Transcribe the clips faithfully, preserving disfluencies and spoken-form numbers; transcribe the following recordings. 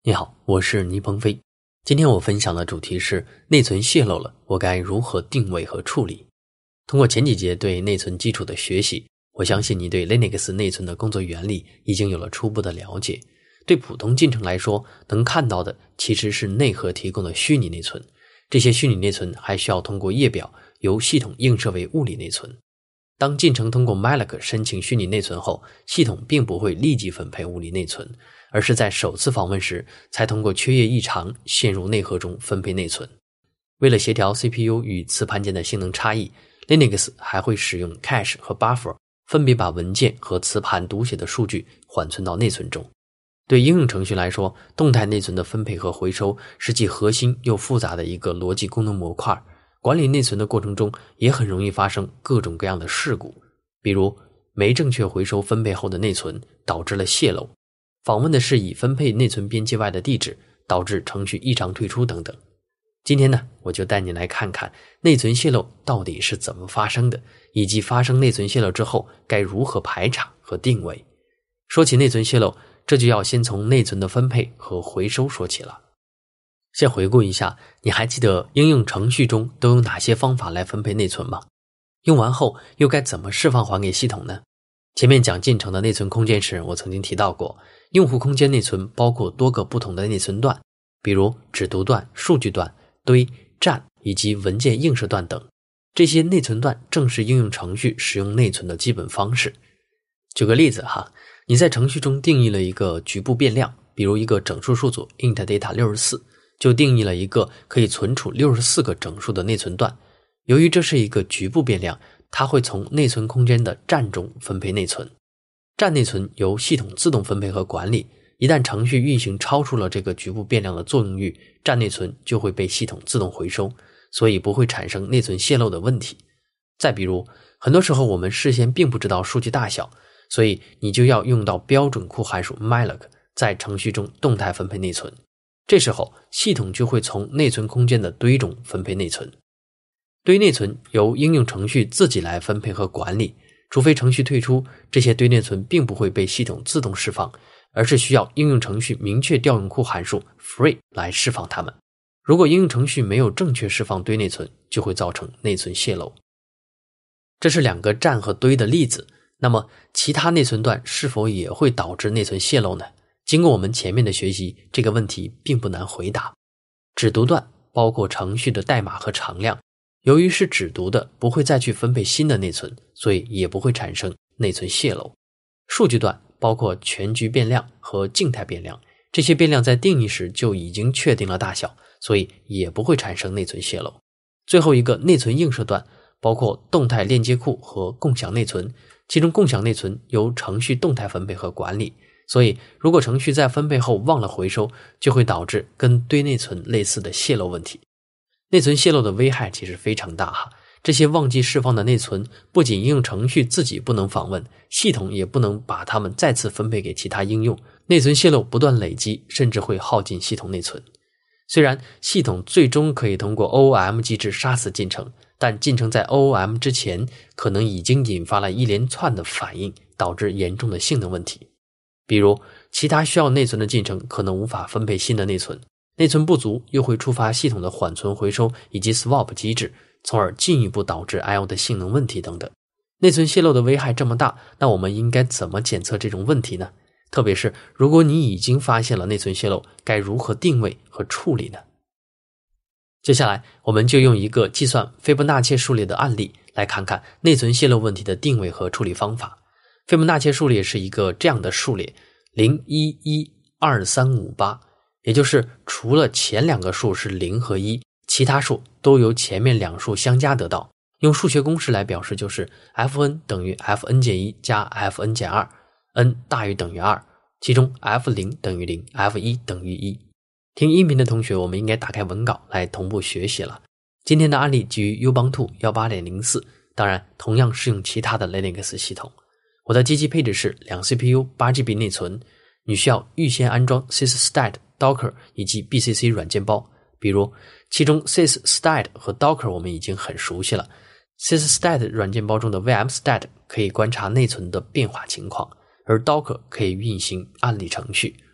你好，我是倪鹏飞。今天我分享的主题是内存泄露了，我该如何定位和处理。通过前几节对内存基础的学习，我相信你对 Linux 内存的工作原理已经有了初步的了解。对普通进程来说，能看到的其实是内核提供的虚拟内存，这些虚拟内存还需要通过页表由系统映射为物理内存。当进程通过 malloc 申请虚拟内存后，系统并不会立即分配物理内存，而是在首次访问时才通过缺页异常陷入内核中分配内存。为了协调 C P U 与磁盘间的性能差异， Linux 还会使用 cache 和 buffer 分别把文件和磁盘读写的数据缓存到内存中。对应用程序来说，动态内存的分配和回收是既核心又复杂的一个逻辑功能模块。管理内存的过程中也很容易发生各种各样的事故，比如没正确回收分配后的内存导致了泄漏，访问的是已分配内存边界外的地址，导致程序异常退出等等。今天呢，我就带你来看看内存泄漏到底是怎么发生的，以及发生内存泄漏之后该如何排查和定位。说起内存泄漏，这就要先从内存的分配和回收说起了。先回顾一下，你还记得应用程序中都有哪些方法来分配内存吗？用完后又该怎么释放还给系统呢？前面讲进程的内存空间时，我曾经提到过，用户空间内存包括多个不同的内存段，比如只读段、数据段、堆、站以及文件映射段等。这些内存段正是应用程序使用内存的基本方式。举个例子哈，你在程序中定义了一个局部变量，比如一个整数数组 int data 六十四，就定义了一个可以存储六十四个整数的内存段。由于这是一个局部变量，它会从内存空间的站中分配内存。站内存由系统自动分配和管理，一旦程序运行超出了这个局部变量的作用域，站内存就会被系统自动回收，所以不会产生内存泄漏的问题。再比如，很多时候我们事先并不知道数据大小，所以你就要用到标准库函数 malloc 在程序中动态分配内存。这时候系统就会从内存空间的堆中分配内存。堆内存由应用程序自己来分配和管理，除非程序退出，这些堆内存并不会被系统自动释放，而是需要应用程序明确调用库函数 free 来释放它们。如果应用程序没有正确释放堆内存，就会造成内存泄漏。这是两个站和堆的例子，那么其他内存段是否也会导致内存泄漏呢？经过我们前面的学习，这个问题并不难回答。只读段包括程序的代码和常量，由于是只读的，不会再去分配新的内存，所以也不会产生内存泄漏。数据段包括全局变量和静态变量，这些变量在定义时就已经确定了大小，所以也不会产生内存泄漏。最后一个内存映射段包括动态链接库和共享内存，其中共享内存由程序动态分配和管理，所以如果程序在分配后忘了回收，就会导致跟堆内存类似的泄漏问题。内存泄漏的危害其实非常大哈，这些忘记释放的内存不仅应用程序自己不能访问，系统也不能把它们再次分配给其他应用，内存泄漏不断累积，甚至会耗尽系统内存。虽然系统最终可以通过 O O M 机制杀死进程，但进程在 O O M 之前可能已经引发了一连串的反应，导致严重的性能问题。比如其他需要内存的进程可能无法分配新的内存，内存不足又会触发系统的缓存回收以及 swap 机制，从而进一步导致 I O 的性能问题等等。内存泄漏的危害这么大，那我们应该怎么检测这种问题呢？特别是如果你已经发现了内存泄漏，该如何定位和处理呢？接下来我们就用一个计算斐波那契数列的案例来看看内存泄漏问题的定位和处理方法。斐波那契数列是一个这样的数列零、一、一、二、三、五、八，也就是除了前两个数是零和一，其他数都由前面两数相加得到。用数学公式来表示就是 Fn 等于 Fn 减一加 Fn 减二， n 大于等于二，其中 F 零 等于零 F 一 等于一。听音频的同学我们应该打开文稿来同步学习了。今天的案例基于 Ubuntu 十八点零四， 当然同样适用其他的 Linux 系统。我的机器配置是两 C P U 八 G B 内存，你需要预先安装 sysstat、docker 以及 B C C 软件包，比如其中 sysstat 和 docker 我们已经很熟悉了。sysstat 软件包中的 vmstat 可以观察内存的变化情况，而 docker 可以运行案例程序。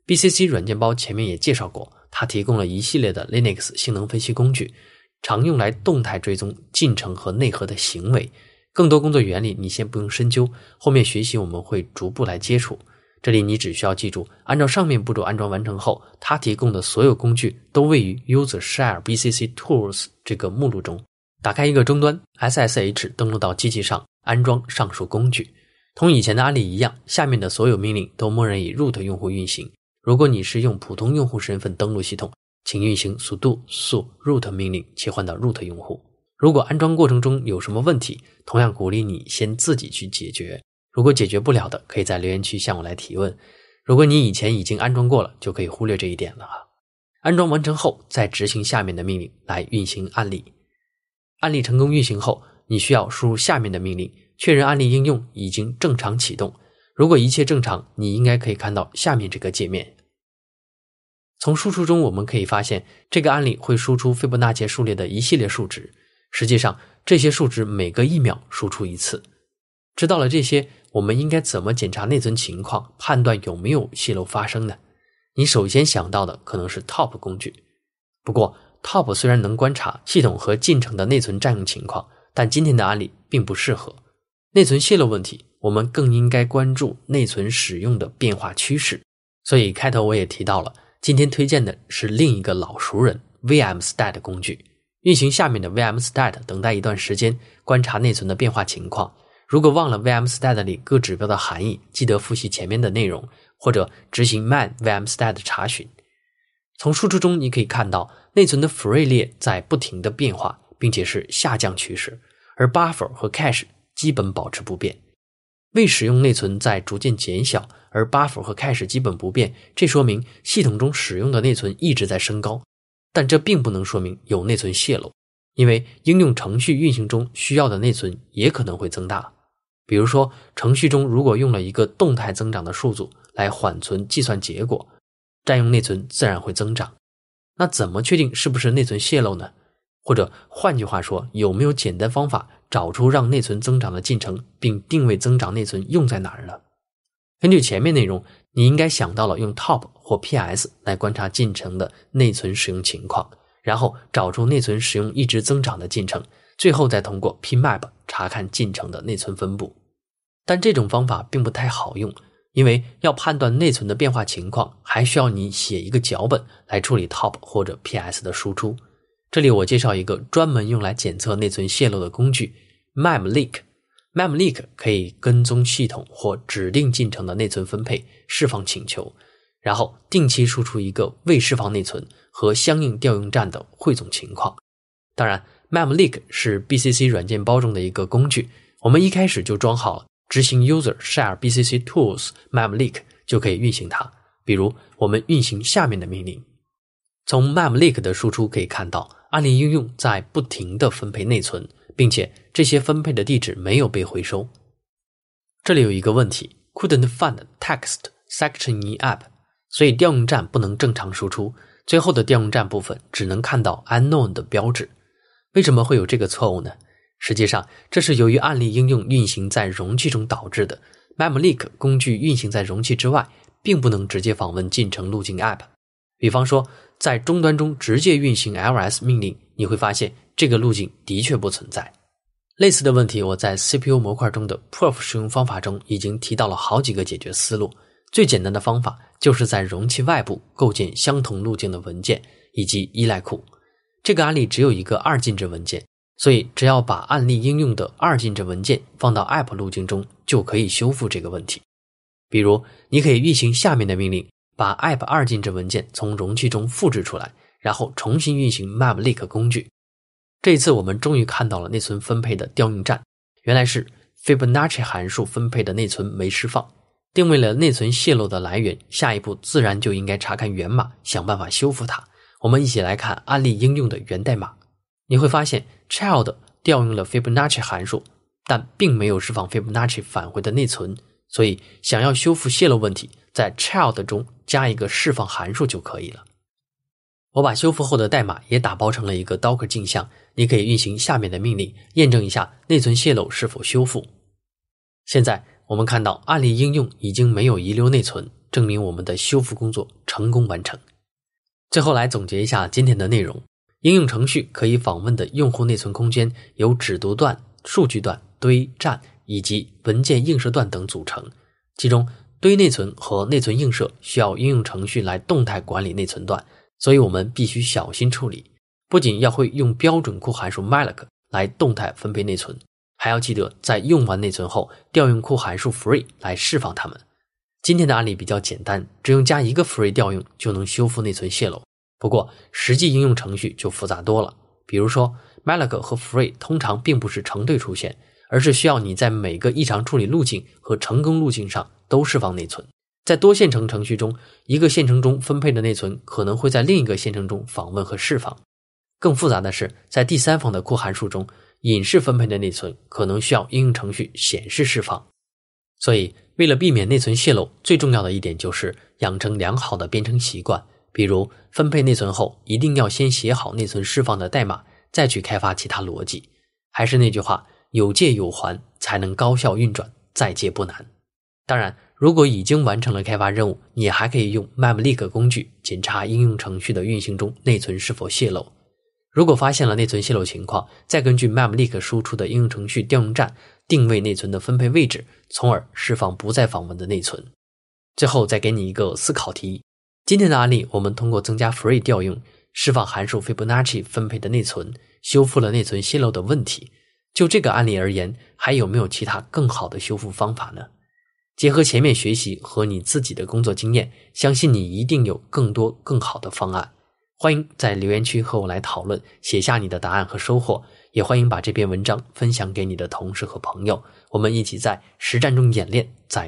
B C C 软件包前面也介绍过，它提供了一系列的 Linux 性能分析工具，常用来动态追踪进程和内核的行为。更多工作原理你先不用深究，后面学习我们会逐步来接触。这里你只需要记住，按照上面步骤安装完成后，它提供的所有工具都位于 User Share B C C Tools 这个目录中。打开一个终端 S S H 登录到机器上，安装上述工具。同以前的案例一样，下面的所有命令都默认以 root 用户运行。如果你是用普通用户身份登录系统，请运行 sudo su root 命令切换到 root 用户。如果安装过程中有什么问题，同样鼓励你先自己去解决。如果解决不了的，可以在留言区向我来提问。如果你以前已经安装过了，就可以忽略这一点了。安装完成后，再执行下面的命令来运行案例。案例成功运行后，你需要输入下面的命令，确认案例应用已经正常启动。如果一切正常，你应该可以看到下面这个界面。从输出中我们可以发现，这个案例会输出斐波那契数列的一系列数值。实际上，这些数值每隔一秒输出一次。知道了这些，我们应该怎么检查内存情况，判断有没有泄漏发生呢？你首先想到的可能是 Top 工具。不过 Top 虽然能观察系统和进程的内存占用情况，但今天的案例并不适合。内存泄漏问题，我们更应该关注内存使用的变化趋势。所以开头我也提到了，今天推荐的是另一个老熟人 vmstat 工具。运行下面的 vmstat， 等待一段时间，观察内存的变化情况。如果忘了 vmstat 里各指标的含义，记得复习前面的内容，或者执行 man vmstat 查询。从输出中你可以看到，内存的 free 列在不停的变化，并且是下降趋势，而 buffer 和 cache 基本保持不变。未使用内存在逐渐减小，而 buffer 和 cache 基本不变，这说明系统中使用的内存一直在升高。但这并不能说明有内存泄漏，因为应用程序运行中需要的内存也可能会增大。比如说，程序中如果用了一个动态增长的数组来缓存计算结果，占用内存自然会增长。那怎么确定是不是内存泄漏呢？或者换句话说，有没有简单方法找出让内存增长的进程，并定位增长内存用在哪儿呢？根据前面内容，你应该想到了用 Top 或 P S 来观察进程的内存使用情况，然后找出内存使用一直增长的进程，最后再通过 Pmap 查看进程的内存分布。但这种方法并不太好用，因为要判断内存的变化情况，还需要你写一个脚本来处理 Top 或者 P S 的输出。这里我介绍一个专门用来检测内存泄漏的工具 Memleak。Memleak 可以跟踪系统或指定进程的内存分配释放请求，然后定期输出一个未释放内存和相应调用站的汇总情况。当然 Memleak 是 B C C 软件包中的一个工具，我们一开始就装好了，执行 User Share B C C Tools Memleak 就可以运行它。比如我们运行下面的命令。从 Memleak 的输出可以看到，案例应用在不停地分配内存，并且这些分配的地址没有被回收。这里有一个问题 couldn't find text section in app， 所以调用站不能正常输出，最后的调用站部分只能看到 unknown 的标志。为什么会有这个错误呢？实际上这是由于案例应用运行在容器中导致的。 Memleak 工具运行在容器之外，并不能直接访问进程路径 app。 比方说在终端中直接运行 L S 命令，你会发现这个路径的确不存在。类似的问题我在 C P U 模块中的 Proof 使用方法中已经提到了好几个解决思路。最简单的方法就是在容器外部构建相同路径的文件以及依赖库。这个案例只有一个二进制文件，所以只要把案例应用的二进制文件放到 App 路径中，就可以修复这个问题。比如你可以运行下面的命令，把 App 二进制文件从容器中复制出来，然后重新运行 Memleak 工具。这一次我们终于看到了内存分配的调用站，原来是 Fibonacci 函数分配的内存没释放。定位了内存泄漏的来源，下一步自然就应该查看源码，想办法修复它。我们一起来看案例应用的源代码。你会发现 child 调用了 Fibonacci 函数，但并没有释放 Fibonacci 返回的内存，所以想要修复泄漏问题，在 child 中加一个释放函数就可以了。我把修复后的代码也打包成了一个 Docker 镜像，你可以运行下面的命令，验证一下内存泄漏是否修复。现在我们看到案例应用已经没有遗留内存， 证明我们的修复工作成功完成。最后来总结一下今天的内容，应用程序可以访问的用户内存空间由只读段、数据段、堆、站以及文件映射段等组成，其中堆内存和内存映射需要应用程序来动态管理内存段，所以我们必须小心处理，不仅要会用标准库函数 malloc 来动态分配内存，还要记得在用完内存后调用库函数 free 来释放它们。今天的案例比较简单，只用加一个 free 调用就能修复内存泄漏，不过实际应用程序就复杂多了。比如说 malloc 和 free 通常并不是成对出现，而是需要你在每个异常处理路径和成功路径上都释放内存。在多线程程序中，一个线程中分配的内存可能会在另一个线程中访问和释放。更复杂的是，在第三方的库函数中，隐式分配的内存可能需要应用程序显示释放。所以为了避免内存泄漏，最重要的一点就是养成良好的编程习惯，比如分配内存后一定要先写好内存释放的代码，再去开发其他逻辑。还是那句话，有借有还才能高效运转，再借不难。当然，如果已经完成了开发任务，你还可以用 memleak 工具检查应用程序的运行中内存是否泄漏。如果发现了内存泄漏情况，再根据 memleak 输出的应用程序调用站定位内存的分配位置，从而释放不再访问的内存。最后再给你一个思考题，今天的案例我们通过增加 free 调用，释放函数 Fibonacci 分配的内存，修复了内存泄漏的问题。就这个案例而言，还有没有其他更好的修复方法呢？结合前面学习和你自己的工作经验，相信你一定有更多更好的方案。欢迎在留言区和我来讨论，写下你的答案和收获，也欢迎把这篇文章分享给你的同事和朋友，我们一起在实战中演练，在